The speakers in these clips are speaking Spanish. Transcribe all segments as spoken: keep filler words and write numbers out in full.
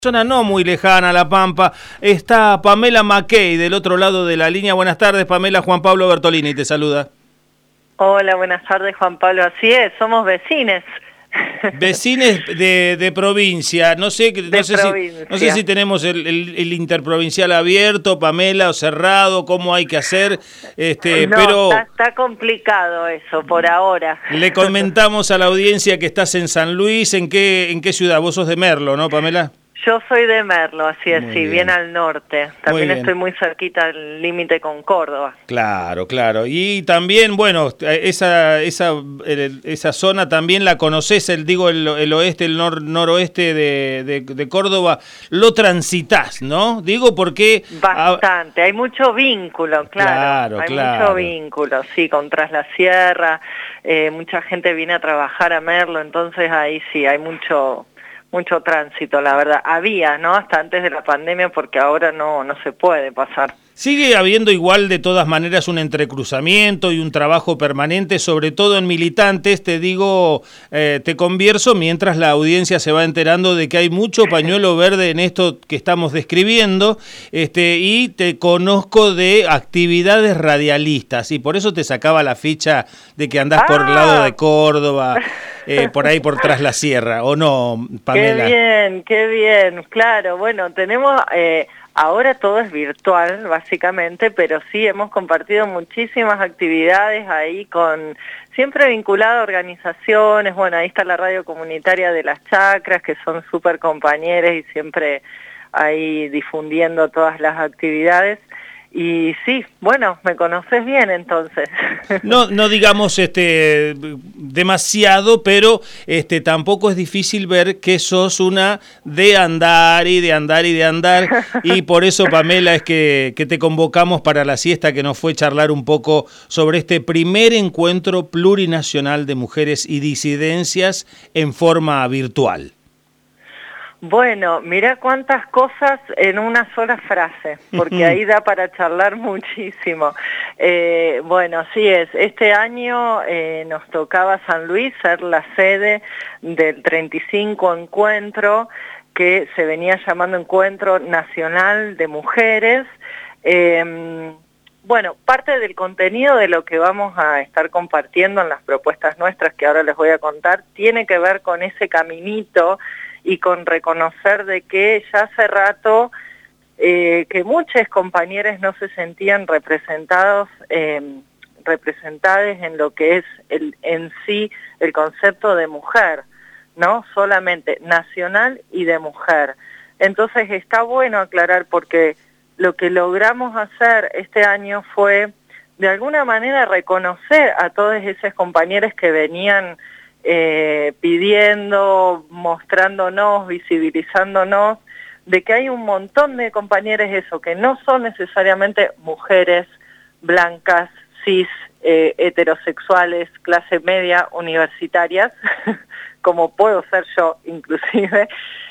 Zona no muy lejana, La Pampa, está Pamela Mackey del otro lado de la línea. Buenas tardes, Pamela. Juan Pablo Bertolini te saluda. Hola, buenas tardes, Juan Pablo. Así es, somos vecines. Vecines de, de provincia. No sé, no, de sé si, no sé si tenemos el, el, el interprovincial abierto, Pamela, o cerrado, cómo hay que hacer. Este, no, pero está, está complicado eso por ahora. Le comentamos a la audiencia que estás en San Luis. ¿En qué, en qué ciudad? Vos sos de Merlo, ¿no, Pamela? Yo soy de Merlo, así es, Muy sí, bien. bien al norte. También muy estoy muy cerquita al límite con Córdoba. Claro, claro. Y también, bueno, esa esa esa zona también la conoces, el digo el, el oeste, el nor, noroeste de, de, de Córdoba, lo transitas, ¿no? Digo porque bastante, hay mucho vínculo, claro. Claro, hay claro. mucho vínculo, sí, con Tras la Sierra, eh, mucha gente viene a trabajar a Merlo, entonces ahí sí hay mucho mucho tránsito, la verdad. Había, ¿no? Hasta antes de la pandemia, porque ahora no, no se puede pasar. Sigue habiendo igual de todas maneras un entrecruzamiento y un trabajo permanente, sobre todo en militantes, te digo, eh, te convierso, mientras la audiencia se va enterando de que hay mucho pañuelo verde en esto que estamos describiendo, este, y te conozco de actividades radialistas, y por eso te sacaba la ficha de que andás ah. por el lado de Córdoba, eh, por ahí por Tras la Sierra, ¿o no, Pamela? Qué bien, qué bien, claro, bueno, tenemos... Eh... Ahora todo es virtual, básicamente, pero sí hemos compartido muchísimas actividades ahí con, siempre vinculado a organizaciones. Bueno, ahí está la radio comunitaria de Las Chacras, que son súper compañeros y siempre ahí difundiendo todas las actividades. Y sí, bueno, me conoces bien entonces. No, no digamos este demasiado, pero este tampoco es difícil ver que sos una de andar y de andar y de andar, y por eso, Pamela, es que, que te convocamos para la siesta, que nos fue charlar un poco sobre este primer encuentro plurinacional de mujeres y disidencias en forma virtual. Bueno, mira cuántas cosas en una sola frase, porque ahí da para charlar muchísimo. Eh, bueno, así es, este año eh, nos tocaba San Luis ser la sede del treinta y cinco encuentro, que se venía llamando Encuentro Nacional de Mujeres. Eh, bueno, parte del contenido de lo que vamos a estar compartiendo en las propuestas nuestras, que ahora les voy a contar, tiene que ver con ese caminito y con reconocer de que ya hace rato eh, que muchas compañeras no se sentían representados, eh, representadas en lo que es el, en sí el concepto de mujer, ¿no? Solamente nacional y de mujer. Entonces está bueno aclarar, porque lo que logramos hacer este año fue de alguna manera reconocer a todas esas compañeras que venían Eh, pidiendo, mostrándonos, visibilizándonos, de que hay un montón de compañeras eso, que no son necesariamente mujeres blancas, cis, eh, heterosexuales, clase media, universitarias, como puedo ser yo inclusive,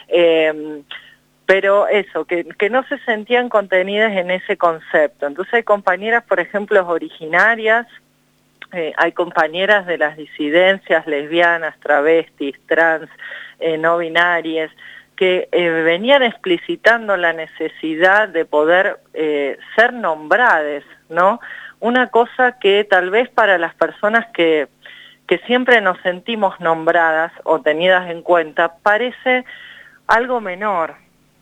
eh, pero eso, que, que no se sentían contenidas en ese concepto. Entonces hay compañeras, por ejemplo, originarias, Eh, hay compañeras de las disidencias lesbianas, travestis, trans, eh, no binarias, que eh, venían explicitando la necesidad de poder eh, ser nombradas, ¿no? Una cosa que tal vez para las personas que, que siempre nos sentimos nombradas o tenidas en cuenta, parece algo menor.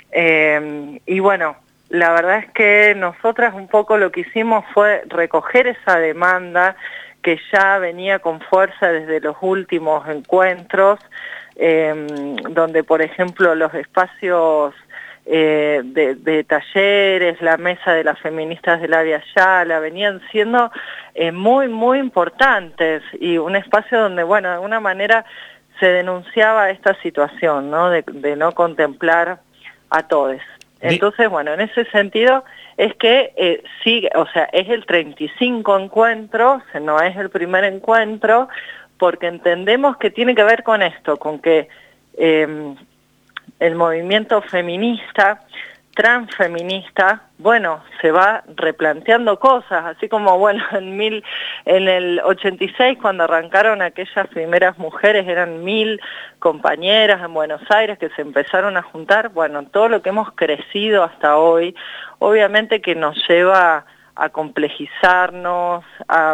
Eh, y bueno, la verdad es que nosotras un poco lo que hicimos fue recoger esa demanda que ya venía con fuerza desde los últimos encuentros, eh, donde, por ejemplo, los espacios eh, de, de talleres, la mesa de las feministas del Avia Yala, venían siendo eh, muy, muy importantes, y un espacio donde, bueno, de alguna manera se denunciaba esta situación, ¿no? De, de no contemplar a todos. Entonces, bueno, en ese sentido es que eh, sigue, o sea, es el treinta y cinco encuentro, no es el primer encuentro, porque entendemos que tiene que ver con esto, con que eh, el movimiento feminista transfeminista, bueno, se va replanteando cosas, así como, bueno, en, mil, en el ochenta y seis, cuando arrancaron aquellas primeras mujeres, eran mil compañeras en Buenos Aires que se empezaron a juntar, bueno, todo lo que hemos crecido hasta hoy, obviamente que nos lleva a complejizarnos, a...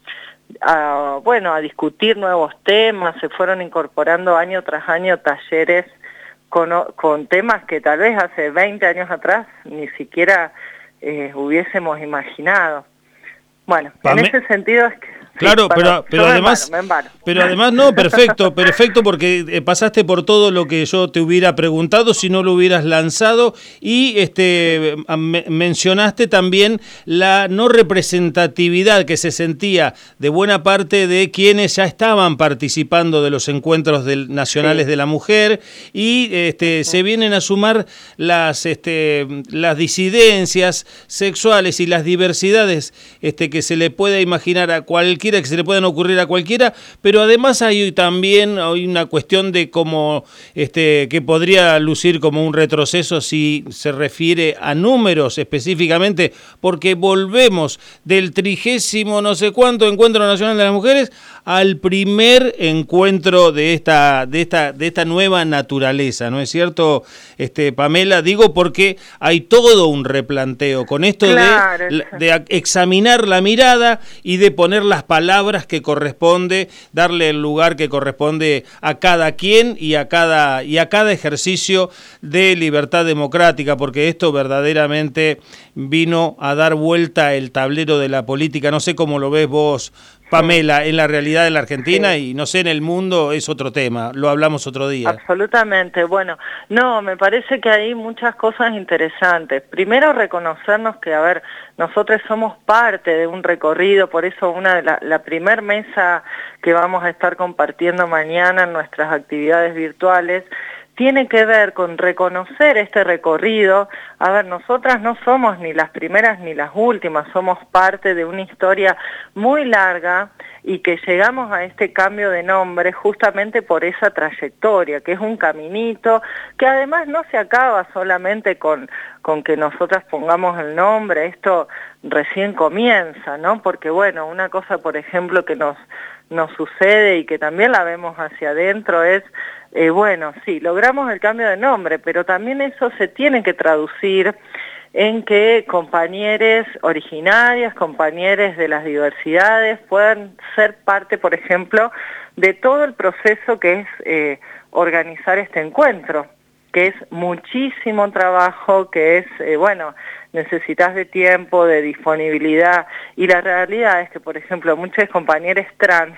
A, bueno, a discutir nuevos temas, se fueron incorporando año tras año talleres con, con temas que tal vez hace veinte años atrás ni siquiera eh, hubiésemos imaginado. Bueno, Pame... en ese sentido es que... Claro, sí, pero, perdón, pero además, me embaro, me embaro. pero además no, perfecto, perfecto, porque eh, pasaste por todo lo que yo te hubiera preguntado si no lo hubieras lanzado y este me, mencionaste también la no representatividad que se sentía de buena parte de quienes ya estaban participando de los encuentros del, nacionales sí. de la mujer y este uh-huh. se vienen a sumar las este las disidencias sexuales y las diversidades este que se le pueda imaginar a cualquier que se le puedan ocurrir a cualquiera, pero además hay también hay una cuestión de cómo este que podría lucir como un retroceso si se refiere a números específicamente, porque volvemos del trigésimo no sé cuánto Encuentro Nacional de las Mujeres al primer encuentro de esta de esta de esta nueva naturaleza, ¿no es cierto, este Pamela? Digo porque hay todo un replanteo con esto claro, de, de examinar la mirada y de poner las palabras que corresponde, darle el lugar que corresponde a cada quien y a cada y a cada ejercicio de libertad democrática, porque esto verdaderamente vino a dar vuelta el tablero de la política. No sé cómo lo ves vos, Pamela, en la realidad de la Argentina sí. y no sé, en el mundo es otro tema, lo hablamos otro día. Absolutamente, bueno, no, me parece que hay muchas cosas interesantes. Primero reconocernos que, a ver, nosotros somos parte de un recorrido, por eso una de la, la primer mesa que vamos a estar compartiendo mañana en nuestras actividades virtuales tiene que ver con reconocer este recorrido. A ver, nosotras no somos ni las primeras ni las últimas, somos parte de una historia muy larga y que llegamos a este cambio de nombre justamente por esa trayectoria, que es un caminito, que además no se acaba solamente con, con que nosotras pongamos el nombre, esto recién comienza, ¿no? Porque bueno, una cosa, por ejemplo, que nos, nos sucede y que también la vemos hacia adentro es, eh, bueno, sí, logramos el cambio de nombre, pero también eso se tiene que traducir en que compañeros originarias, compañeros de las diversidades puedan ser parte, por ejemplo, de todo el proceso que es eh, organizar este encuentro, que es muchísimo trabajo, que es, eh, bueno, necesitas de tiempo, de disponibilidad, y la realidad es que, por ejemplo, muchos compañeros trans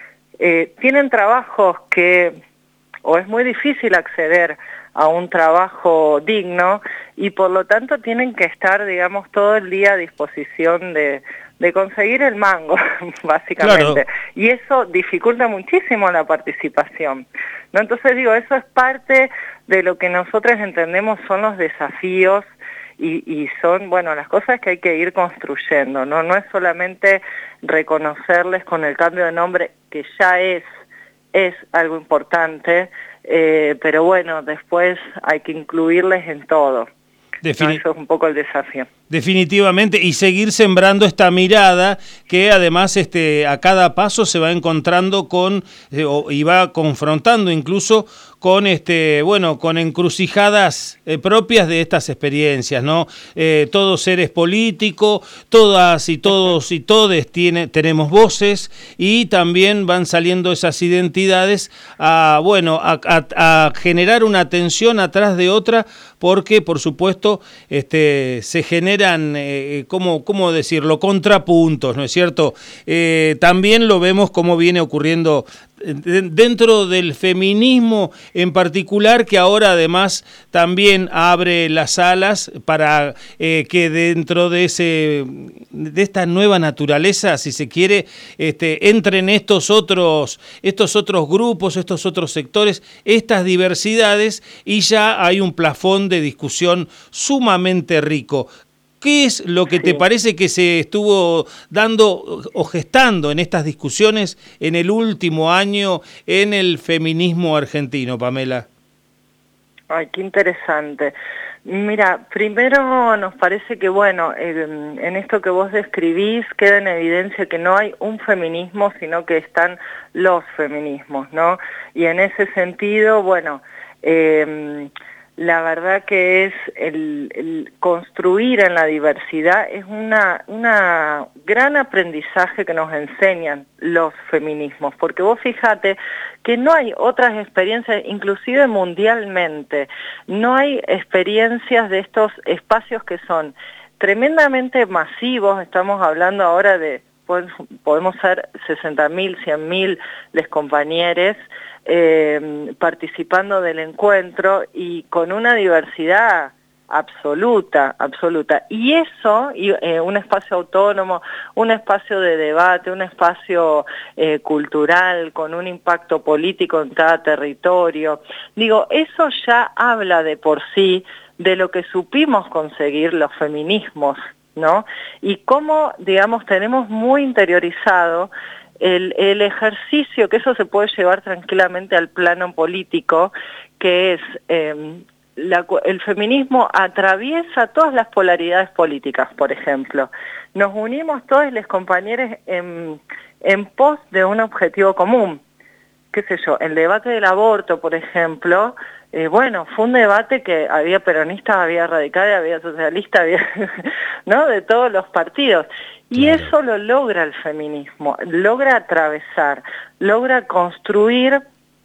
eh, tienen trabajos que o es muy difícil acceder a un trabajo digno y por lo tanto tienen que estar, digamos, todo el día a disposición de, de conseguir el mango, básicamente. Claro. Y eso dificulta muchísimo la participación, ¿no? Entonces digo, eso es parte de lo que nosotros entendemos son los desafíos y, y son, bueno, las cosas que hay que ir construyendo, ¿no? No es solamente reconocerles con el cambio de nombre, que ya es es algo importante, eh, pero bueno, después hay que incluirles en todo. Defini- ¿no? Eso es un poco el desafío. Definitivamente, y seguir sembrando esta mirada que además este, a cada paso se va encontrando con, eh, y va confrontando incluso con este bueno con encrucijadas eh, propias de estas experiencias, ¿no? Eh, todos seres políticos, todas y todos y todes tiene, tenemos voces y también van saliendo esas identidades a bueno a, a, a generar una tensión atrás de otra, porque por supuesto este se generan eh, cómo cómo decirlo contrapuntos, ¿no es cierto? Eh, también lo vemos como viene ocurriendo dentro del feminismo en particular, que ahora además también abre las alas para eh, que dentro de ese de esta nueva naturaleza, si se quiere, este, entren estos otros estos otros grupos, estos otros sectores, estas diversidades, y ya hay un plafón de discusión sumamente rico. ¿Qué es lo que te parece que se estuvo dando o gestando en estas discusiones en el último año en el feminismo argentino, Pamela? Ay, qué interesante. Mira, primero nos parece que, bueno, en, en esto que vos describís queda en evidencia que no hay un feminismo, sino que están los feminismos, ¿no? Y en ese sentido, bueno, eh, la verdad que es el, el construir en la diversidad es una, una gran aprendizaje que nos enseñan los feminismos, porque vos fíjate que no hay otras experiencias, inclusive mundialmente, no hay experiencias de estos espacios que son tremendamente masivos. Estamos hablando ahora de, podemos ser sesenta mil, cien mil les compañeros, Eh, participando del encuentro y con una diversidad absoluta, absoluta. Y eso, y, eh, un espacio autónomo, un espacio de debate, un espacio eh, cultural con un impacto político en cada territorio. Digo, eso ya habla de por sí de lo que supimos conseguir los feminismos, ¿no? Y cómo, digamos, tenemos muy interiorizado El, el ejercicio, que eso se puede llevar tranquilamente al plano político, que es eh, la, el feminismo atraviesa todas las polaridades políticas, por ejemplo. Nos unimos todos los compañeros en, en pos de un objetivo común. Qué sé yo, el debate del aborto, por ejemplo, eh, bueno, fue un debate que había peronistas, había radicales, había socialistas, había, ¿no?, de todos los partidos. Y claro, eso lo logra el feminismo, logra atravesar, logra construir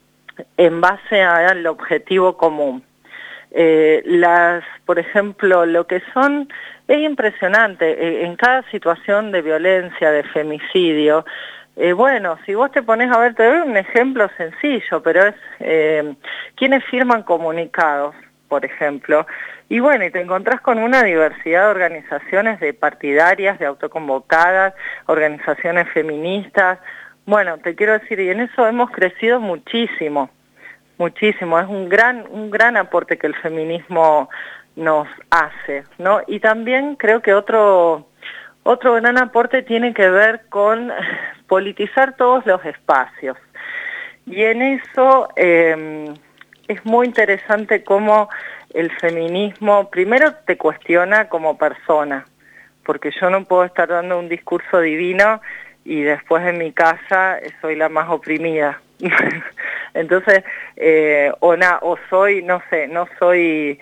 en base al objetivo común. Eh, las, por ejemplo, lo que son, es impresionante, eh, en cada situación de violencia, de femicidio, eh, bueno, si vos te pones a ver, te doy un ejemplo sencillo, pero es eh, quienes firman comunicados, por ejemplo, y bueno, y te encontrás con una diversidad de organizaciones de partidarias, de autoconvocadas, organizaciones feministas. Bueno, te quiero decir, y en eso hemos crecido muchísimo, muchísimo. Es un gran, un gran aporte que el feminismo nos hace, ¿no? Y también creo que otro, otro gran aporte tiene que ver con politizar todos los espacios. Y en eso eh, es muy interesante cómo el feminismo primero te cuestiona como persona, porque yo no puedo estar dando un discurso divino y después en mi casa soy la más oprimida. Entonces, eh, o, na, o soy, no sé, no soy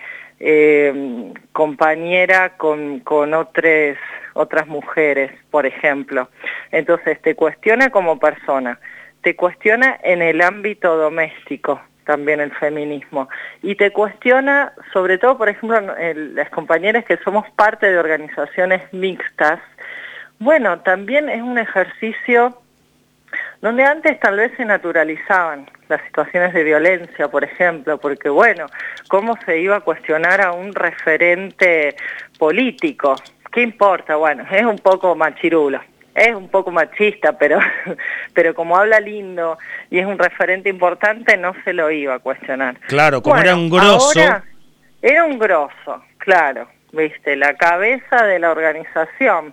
eh, compañera con, con otras, otras mujeres, por ejemplo. Entonces, te cuestiona como persona, te cuestiona en el ámbito doméstico, también el feminismo, y te cuestiona, sobre todo, por ejemplo, el, las compañeras que somos parte de organizaciones mixtas. Bueno, también es un ejercicio donde antes tal vez se naturalizaban las situaciones de violencia, por ejemplo, porque bueno, ¿cómo se iba a cuestionar a un referente político? ¿Qué importa? Bueno, es un poco machirulo. Es un poco machista, pero, pero como habla lindo y es un referente importante, no se lo iba a cuestionar. Claro, como bueno, era un grosso. Ahora, era un grosso, claro, viste, la cabeza de la organización.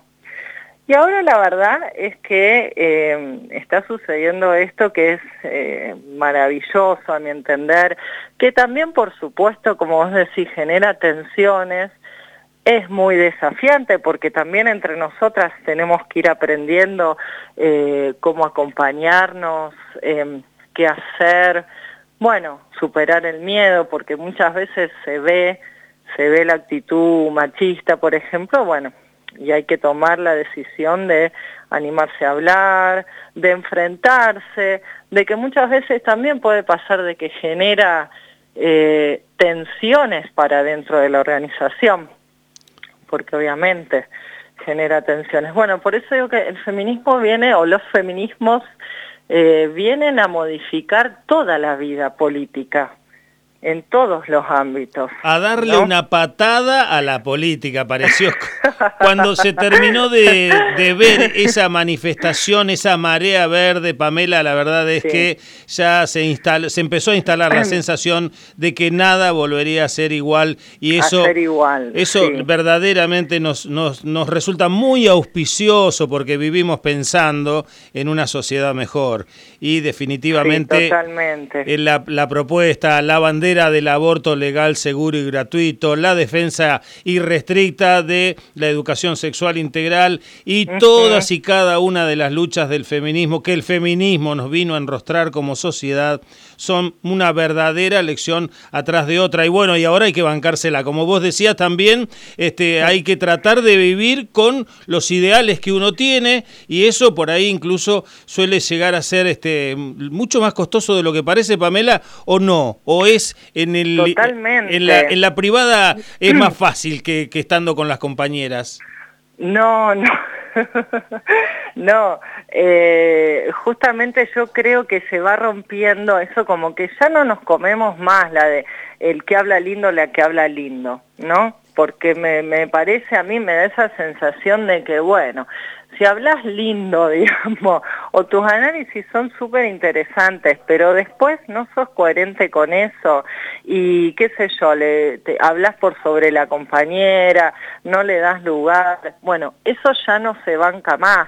Y ahora la verdad es que eh, está sucediendo esto que es eh, maravilloso, a mi entender, que también, por supuesto, como vos decís, genera tensiones. Es muy desafiante porque también entre nosotras tenemos que ir aprendiendo eh, cómo acompañarnos, eh, qué hacer, bueno, superar el miedo, porque muchas veces se ve, se ve la actitud machista, por ejemplo, bueno, y hay que tomar la decisión de animarse a hablar, de enfrentarse, de que muchas veces también puede pasar de que genera eh, tensiones para dentro de la organización, porque obviamente genera tensiones. Bueno, por eso digo que el feminismo viene, o los feminismos eh, vienen a modificar toda la vida política, en todos los ámbitos. A darle ¿no? una patada a la política, pareció. Cuando se terminó de, de ver esa manifestación, esa marea verde, Pamela, la verdad es sí. que ya se instaló, se empezó a instalar la sensación de que nada volvería a ser igual, y eso, a ser igual, eso sí. verdaderamente nos, nos, nos resulta muy auspicioso, porque vivimos pensando en una sociedad mejor, y definitivamente sí, totalmente. La, la propuesta, la bandera bandera del aborto legal, seguro y gratuito, la defensa irrestricta de la educación sexual integral y uh-huh. todas y cada una de las luchas del feminismo que el feminismo nos vino a enrostrar como sociedad son una verdadera lección atrás de otra. Y bueno, y ahora hay que bancársela. Como vos decías también, este, hay que tratar de vivir con los ideales que uno tiene y eso por ahí incluso suele llegar a ser este, mucho más costoso de lo que parece, Pamela, o no, o es en el Totalmente. En la, en la privada es más fácil que, que estando con las compañeras. No, no. No, eh, justamente yo creo que se va rompiendo eso, como que ya no nos comemos más la de el que habla lindo, la que habla lindo, ¿no? Porque me, me parece, a mí me da esa sensación de que, bueno, si hablas lindo, digamos, o tus análisis son súper interesantes, pero después no sos coherente con eso y qué sé yo, le, te, hablas por sobre la compañera, no le das lugar, bueno, eso ya no se banca más.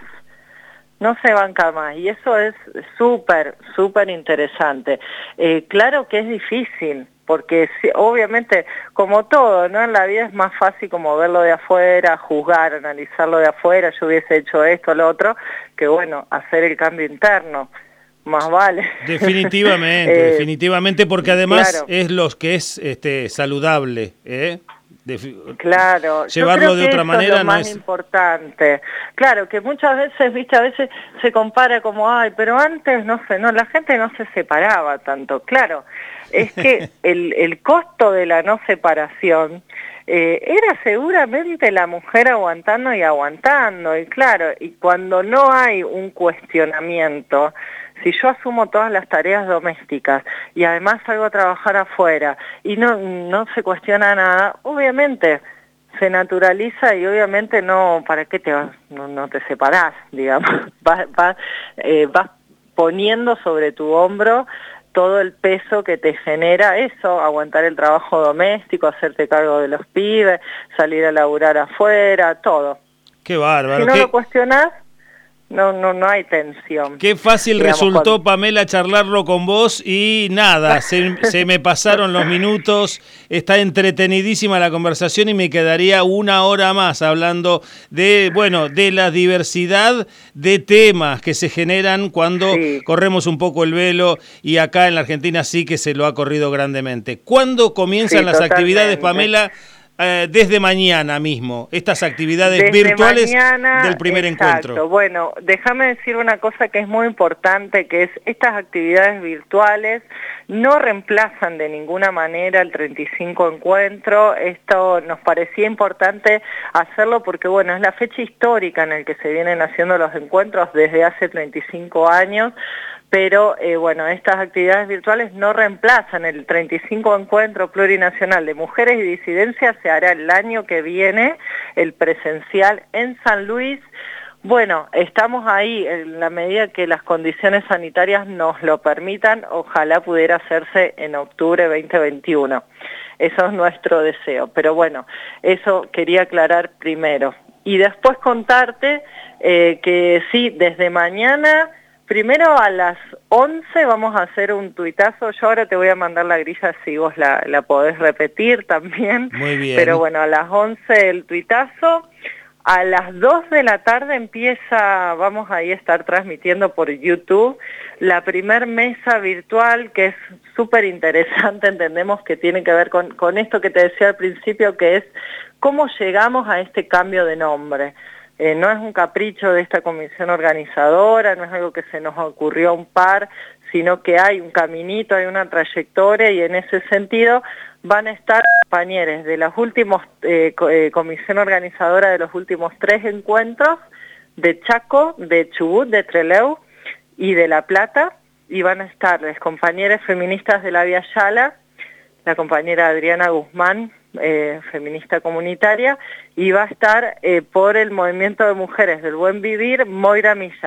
No se banca más y eso es súper, súper interesante. Eh, claro que es difícil, porque sí, obviamente, como todo, ¿no? En la vida es más fácil como verlo de afuera, juzgar, analizarlo de afuera, yo hubiese hecho esto, lo otro, que bueno, hacer el cambio interno. Más vale. Definitivamente, eh, definitivamente, porque además claro. es lo que es este, saludable, ¿eh? De, claro, llevarlo de otra manera es lo no más es importante. Claro, que muchas veces, viste, a veces se compara como, ay, pero antes, no sé, no, la gente no se separaba tanto. Claro, es que el, el costo de la no separación eh, era seguramente la mujer aguantando y aguantando, y claro, y cuando no hay un cuestionamiento, si yo asumo todas las tareas domésticas y además salgo a trabajar afuera y no, no se cuestiona nada, obviamente se naturaliza y obviamente no, ¿para qué te vas? No, no te separás, digamos, vas, vas, eh, vas poniendo sobre tu hombro todo el peso que te genera eso, aguantar el trabajo doméstico, hacerte cargo de los pibes, salir a laburar afuera, todo. Qué bárbaro. Si no ¿Qué... lo cuestionás, No, no, no hay tensión. Qué fácil digamos, resultó, cuando... Pamela, charlarlo con vos y nada, se, se me pasaron los minutos, está entretenidísima la conversación y me quedaría una hora más hablando de, bueno, de la diversidad de temas que se generan cuando sí. corremos un poco el velo y acá en la Argentina sí que se lo ha corrido grandemente. ¿Cuándo comienzan sí, las totalmente. actividades, Pamela? Eh, desde mañana mismo, estas actividades desde virtuales mañana, del primer exacto. encuentro. Bueno, déjame decir una cosa que es muy importante, que es estas actividades virtuales no reemplazan de ninguna manera el treinta y cinco encuentro. Esto nos parecía importante hacerlo porque, bueno, es la fecha histórica en la que se vienen haciendo los encuentros desde hace treinta y cinco años, pero eh, bueno, estas actividades virtuales no reemplazan el treinta y cinco Encuentro Plurinacional de Mujeres y Disidencias, se hará el año que viene, el presencial en San Luis. Bueno, estamos ahí en la medida que las condiciones sanitarias nos lo permitan, ojalá pudiera hacerse en octubre veinte veintiuno. Eso es nuestro deseo, pero bueno, eso quería aclarar primero. Y después contarte eh, que sí, desde mañana... Primero a las once vamos a hacer un tuitazo, yo ahora te voy a mandar la grilla si vos la, la podés repetir también. Muy bien. Pero bueno, a las once el tuitazo, a las dos de la tarde empieza, vamos ahí a estar transmitiendo por YouTube, la primer mesa virtual que es súper interesante, entendemos que tiene que ver con, con esto que te decía al principio, que es cómo llegamos a este cambio de nombre. Eh, no es un capricho de esta comisión organizadora, no es algo que se nos ocurrió a un par, sino que hay un caminito, hay una trayectoria y en ese sentido van a estar compañeros de las últimos, eh, eh, comisión organizadora de los últimos tres encuentros, de Chaco, de Chubut, de Trelew y de La Plata, y van a estar las compañeras feministas de la Vía Yala, la compañera Adriana Guzmán, eh, feminista comunitaria, y va a estar eh, por el movimiento de mujeres del buen vivir, Moira Millán.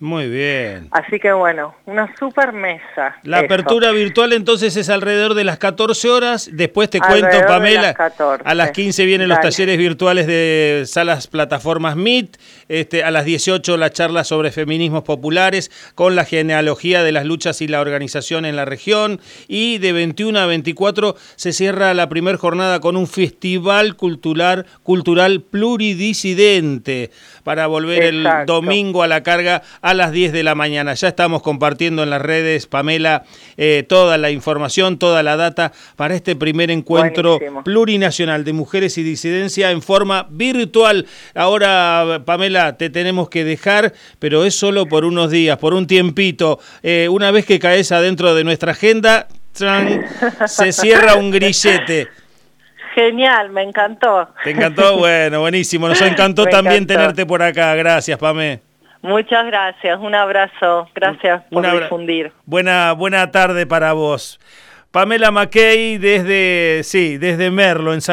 Muy bien. Así que bueno, una super mesa. La eso. apertura virtual entonces es alrededor de las catorce horas. Después te Alrededor cuento, de Pamela, las catorce. a las quince vienen Dale. los talleres virtuales de salas plataformas Meet. Este, a las dieciocho la charla sobre feminismos populares con la genealogía de las luchas y la organización en la región. Y de veintiuno a veinticuatro se cierra la primera jornada con un festival cultural, cultural pluridisidente para volver Exacto. el domingo a la carga a las diez de la mañana. Ya estamos compartiendo en las redes, Pamela, eh, toda la información, toda la data para este primer encuentro Buenísimo. plurinacional de mujeres y disidencia en forma virtual. Ahora, Pamela, te tenemos que dejar, pero es solo por unos días, por un tiempito. Eh, una vez que caes adentro de nuestra agenda, ¡tran!, se cierra un grillete. Genial, me encantó. ¿Te encantó? Bueno, buenísimo. Nos encantó Me también encantó. tenerte por acá. Gracias, Pamé. Muchas gracias, un abrazo, gracias por Un abra- difundir. Buena, buena tarde para vos. Pamela McKay desde, sí, desde Merlo, en San